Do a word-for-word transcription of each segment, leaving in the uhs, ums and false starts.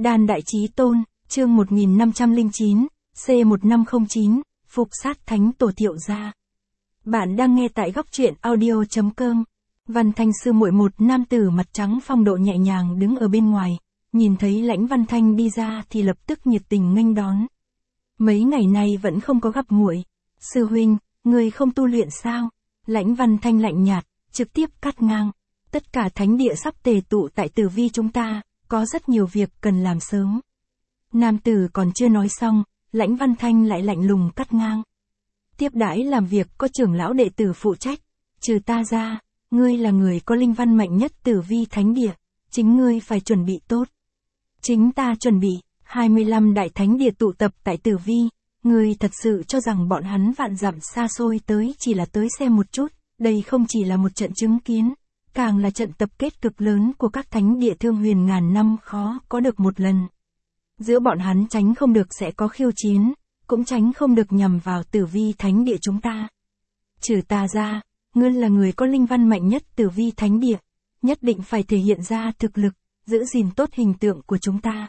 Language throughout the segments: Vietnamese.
Đan Đại Chí Tôn, chương một nghìn năm trăm lẻ chín, C một năm không chín, Phục sát Thánh Tổ Thiệu Gia. Bạn đang nghe tại góc truyện audio chấm com. Văn Thanh sư muội, một nam tử mặt trắng phong độ nhẹ nhàng đứng ở bên ngoài, nhìn thấy Lãnh Văn Thanh đi ra thì lập tức nhiệt tình nghênh đón. Mấy ngày nay vẫn không có gặp muội. Sư huynh, người không tu luyện sao? Lãnh Văn Thanh lạnh nhạt, trực tiếp cắt ngang. Tất cả thánh địa sắp tề tụ tại Tử Vi chúng ta, có rất nhiều việc cần làm sớm. Nam tử còn chưa nói xong, Lãnh Văn Thanh lại lạnh lùng cắt ngang. Tiếp đãi làm việc có trưởng lão đệ tử phụ trách, trừ ta ra, ngươi là người có linh văn mạnh nhất Tử Vi thánh địa, chính ngươi phải chuẩn bị tốt. Chính ta chuẩn bị, hai mươi lăm đại thánh địa tụ tập tại Tử Vi, ngươi thật sự cho rằng bọn hắn vạn dặm xa xôi tới chỉ là tới xem một chút, đây không chỉ là một trận chứng kiến, càng là trận tập kết cực lớn của các thánh địa thương huyền ngàn năm khó có được một lần. Giữa bọn hắn tránh không được sẽ có khiêu chiến, cũng tránh không được nhằm vào Tử Vi thánh địa chúng ta. Trừ ta ra, ngươi là người có linh văn mạnh nhất Tử Vi thánh địa, nhất định phải thể hiện ra thực lực, giữ gìn tốt hình tượng của chúng ta.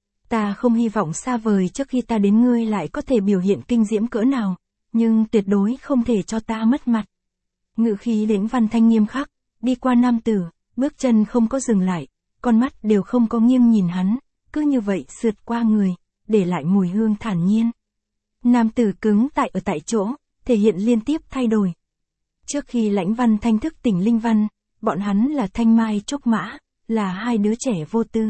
Ta không hy vọng xa vời trước khi ta đến ngươi lại có thể biểu hiện kinh diễm cỡ nào, nhưng tuyệt đối không thể cho ta mất mặt. Ngự khí Lãnh Văn Thanh nghiêm khắc, đi qua nam tử, bước chân không có dừng lại, con mắt đều không có nghiêng nhìn hắn, cứ như vậy sượt qua người, để lại mùi hương thản nhiên. Nam tử cứng tại ở tại chỗ, thể hiện liên tiếp thay đổi. Trước khi Lãnh Văn Thanh thức tỉnh linh văn, bọn hắn là Thanh Mai Trúc Mã, là hai đứa trẻ vô tư.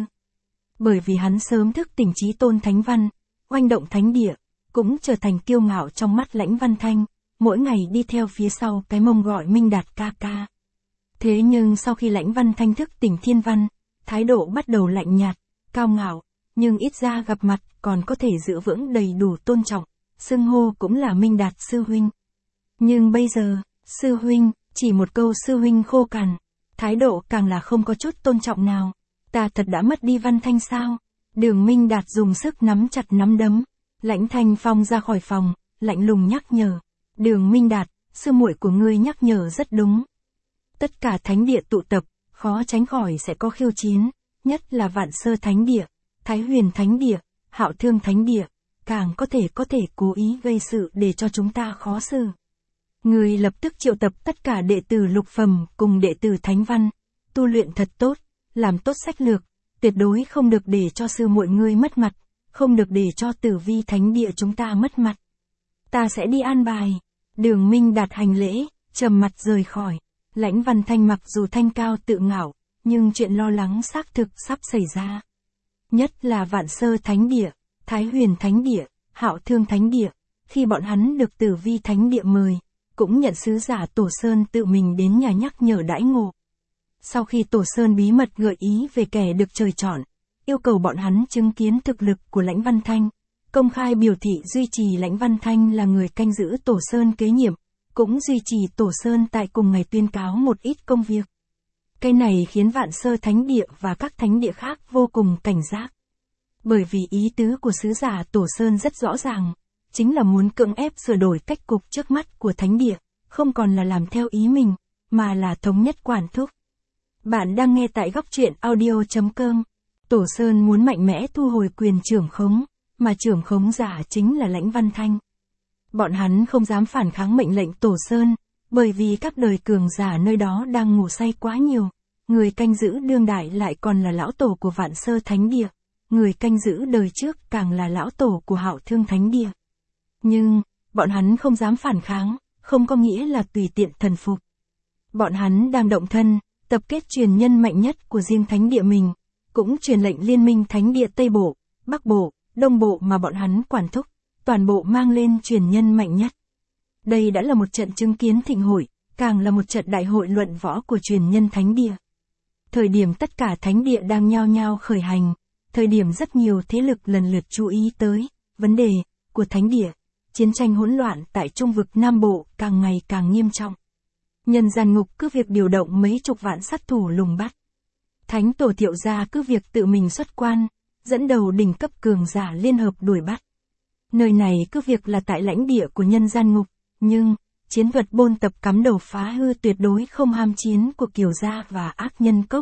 Bởi vì hắn sớm thức tỉnh Chí Tôn thánh văn, oanh động thánh địa, cũng trở thành kiêu ngạo trong mắt Lãnh Văn Thanh, mỗi ngày đi theo phía sau cái mông gọi Minh Đạt ca ca. Thế nhưng sau khi Lãnh Văn Thanh thức tỉnh thiên văn, thái độ bắt đầu lạnh nhạt, cao ngạo, nhưng ít ra gặp mặt còn có thể giữ vững đầy đủ tôn trọng, xưng hô cũng là Minh Đạt sư huynh. Nhưng bây giờ, sư huynh, chỉ một câu sư huynh khô cằn, thái độ càng là không có chút tôn trọng nào. Ta thật đã mất đi Văn Thanh sao? Đường Minh Đạt dùng sức nắm chặt nắm đấm. Lãnh Thanh Phong ra khỏi phòng, lạnh lùng nhắc nhở. Đường Minh Đạt, sư muội của ngươi nhắc nhở rất đúng. Tất cả thánh địa tụ tập, khó tránh khỏi sẽ có khiêu chiến, nhất là Vạn Sơ thánh địa, Thái Huyền thánh địa, Hạo Thương thánh địa, càng có thể có thể cố ý gây sự để cho chúng ta khó xử. Ngươi lập tức triệu tập tất cả đệ tử lục phẩm cùng đệ tử thánh văn, tu luyện thật tốt, làm tốt sách lược, tuyệt đối không được để cho sư muội ngươi mất mặt, không được để cho Tử Vi thánh địa chúng ta mất mặt. Ta sẽ đi an bài. Đường Minh Đạt hành lễ, trầm mặt rời khỏi. Lãnh Văn Thanh mặc dù thanh cao tự ngạo, nhưng chuyện lo lắng xác thực sắp xảy ra. Nhất là Vạn Sơ thánh địa, Thái Huyền thánh địa, Hạo Thương thánh địa, khi bọn hắn được Tử Vi thánh địa mời, cũng nhận sứ giả Tổ Sơn tự mình đến nhà nhắc nhở đãi ngộ. Sau khi Tổ Sơn bí mật gợi ý về kẻ được trời chọn, yêu cầu bọn hắn chứng kiến thực lực của Lãnh Văn Thanh, công khai biểu thị duy trì Lãnh Văn Thanh là người canh giữ Tổ Sơn kế nhiệm, cũng duy trì Tổ Sơn tại cùng ngày tuyên cáo một ít công việc. Cái này khiến Vạn Sơ thánh địa và các thánh địa khác vô cùng cảnh giác. Bởi vì ý tứ của sứ giả Tổ Sơn rất rõ ràng, chính là muốn cưỡng ép sửa đổi cách cục trước mắt của thánh địa, không còn là làm theo ý mình, mà là thống nhất quản thúc. Bạn đang nghe tại góc truyện audio chấm com. Tổ Sơn muốn mạnh mẽ thu hồi quyền trưởng khống, mà trưởng khống giả chính là Lãnh Văn Thanh. Bọn hắn không dám phản kháng mệnh lệnh Tổ Sơn, bởi vì các đời cường giả nơi đó đang ngủ say quá nhiều. Người canh giữ đương đại lại còn là lão tổ của Vạn Sơ thánh địa, người canh giữ đời trước càng là lão tổ của Hạo Thương thánh địa. Nhưng, bọn hắn không dám phản kháng, không có nghĩa là tùy tiện thần phục. Bọn hắn đang động thân, tập kết truyền nhân mạnh nhất của riêng thánh địa mình, cũng truyền lệnh liên minh thánh địa Tây Bộ, Bắc Bộ, Đông Bộ mà bọn hắn quản thúc, toàn bộ mang lên truyền nhân mạnh nhất. Đây đã là một trận chứng kiến thịnh hội, càng là một trận đại hội luận võ của truyền nhân thánh địa. Thời điểm tất cả thánh địa đang nhao nhao khởi hành, thời điểm rất nhiều thế lực lần lượt chú ý tới vấn đề của thánh địa, chiến tranh hỗn loạn tại Trung vực Nam Bộ càng ngày càng nghiêm trọng. Nhân gian ngục cứ việc điều động mấy chục vạn sát thủ lùng bắt. Thánh Tổ Thiệu Gia cứ việc tự mình xuất quan, dẫn đầu đỉnh cấp cường giả liên hợp đuổi bắt. Nơi này cứ việc là tại lãnh địa của nhân gian ngục, nhưng, chiến thuật bôn tập cắm đầu phá hư tuyệt đối không ham chiến của Kiều Gia và ác nhân cốc,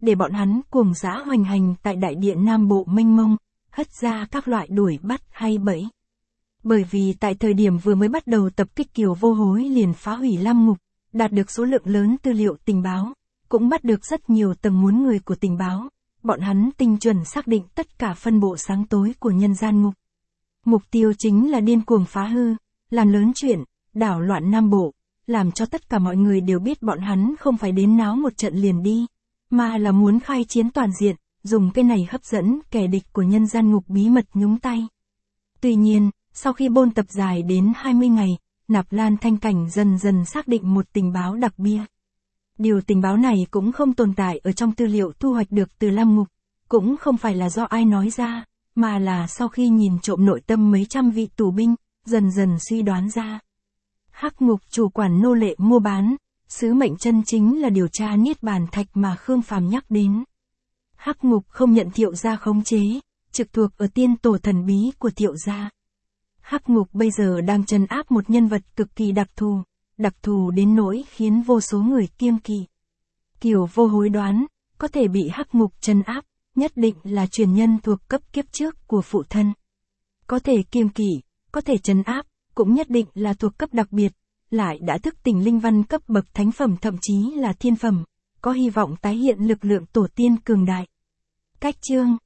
để bọn hắn cuồng dã hoành hành tại đại địa Nam Bộ mênh mông, hất ra các loại đuổi bắt hay bẫy. Bởi vì tại thời điểm vừa mới bắt đầu tập kích Kiều Vô Hối liền phá hủy Lam Ngục, đạt được số lượng lớn tư liệu tình báo, cũng bắt được rất nhiều tầng muốn người của tình báo, bọn hắn tinh chuẩn xác định tất cả phân bộ sáng tối của nhân gian ngục. Mục tiêu chính là điên cuồng phá hư, làm lớn chuyện, đảo loạn Nam Bộ, làm cho tất cả mọi người đều biết bọn hắn không phải đến náo một trận liền đi, mà là muốn khai chiến toàn diện, dùng cái này hấp dẫn kẻ địch của nhân gian ngục bí mật nhúng tay. Tuy nhiên, sau khi bôn tập dài đến hai mươi ngày, Nạp Lan Thanh Cảnh dần dần xác định một tình báo đặc biệt. Điều tình báo này cũng không tồn tại ở trong tư liệu thu hoạch được từ Lam Ngục, cũng không phải là do ai nói ra, mà là sau khi nhìn trộm nội tâm mấy trăm vị tù binh, dần dần suy đoán ra. Hắc Ngục chủ quản nô lệ mua bán, sứ mệnh chân chính là điều tra Niết Bàn Thạch mà Khương Phàm nhắc đến. Hắc Ngục không nhận Thiệu gia khống chế, trực thuộc ở tiên tổ thần bí của Thiệu gia. Hắc Ngục bây giờ đang trấn áp một nhân vật cực kỳ đặc thù, đặc thù đến nỗi khiến vô số người kiêng kỵ. Kiều Vô Hối đoán, có thể bị Hắc Ngục trấn áp, nhất định là truyền nhân thuộc cấp kiếp trước của phụ thân. Có thể kiêng kỵ, có thể trấn áp, cũng nhất định là thuộc cấp đặc biệt, lại đã thức tỉnh linh văn cấp bậc thánh phẩm thậm chí là thiên phẩm, có hy vọng tái hiện lực lượng tổ tiên cường đại. Cách chương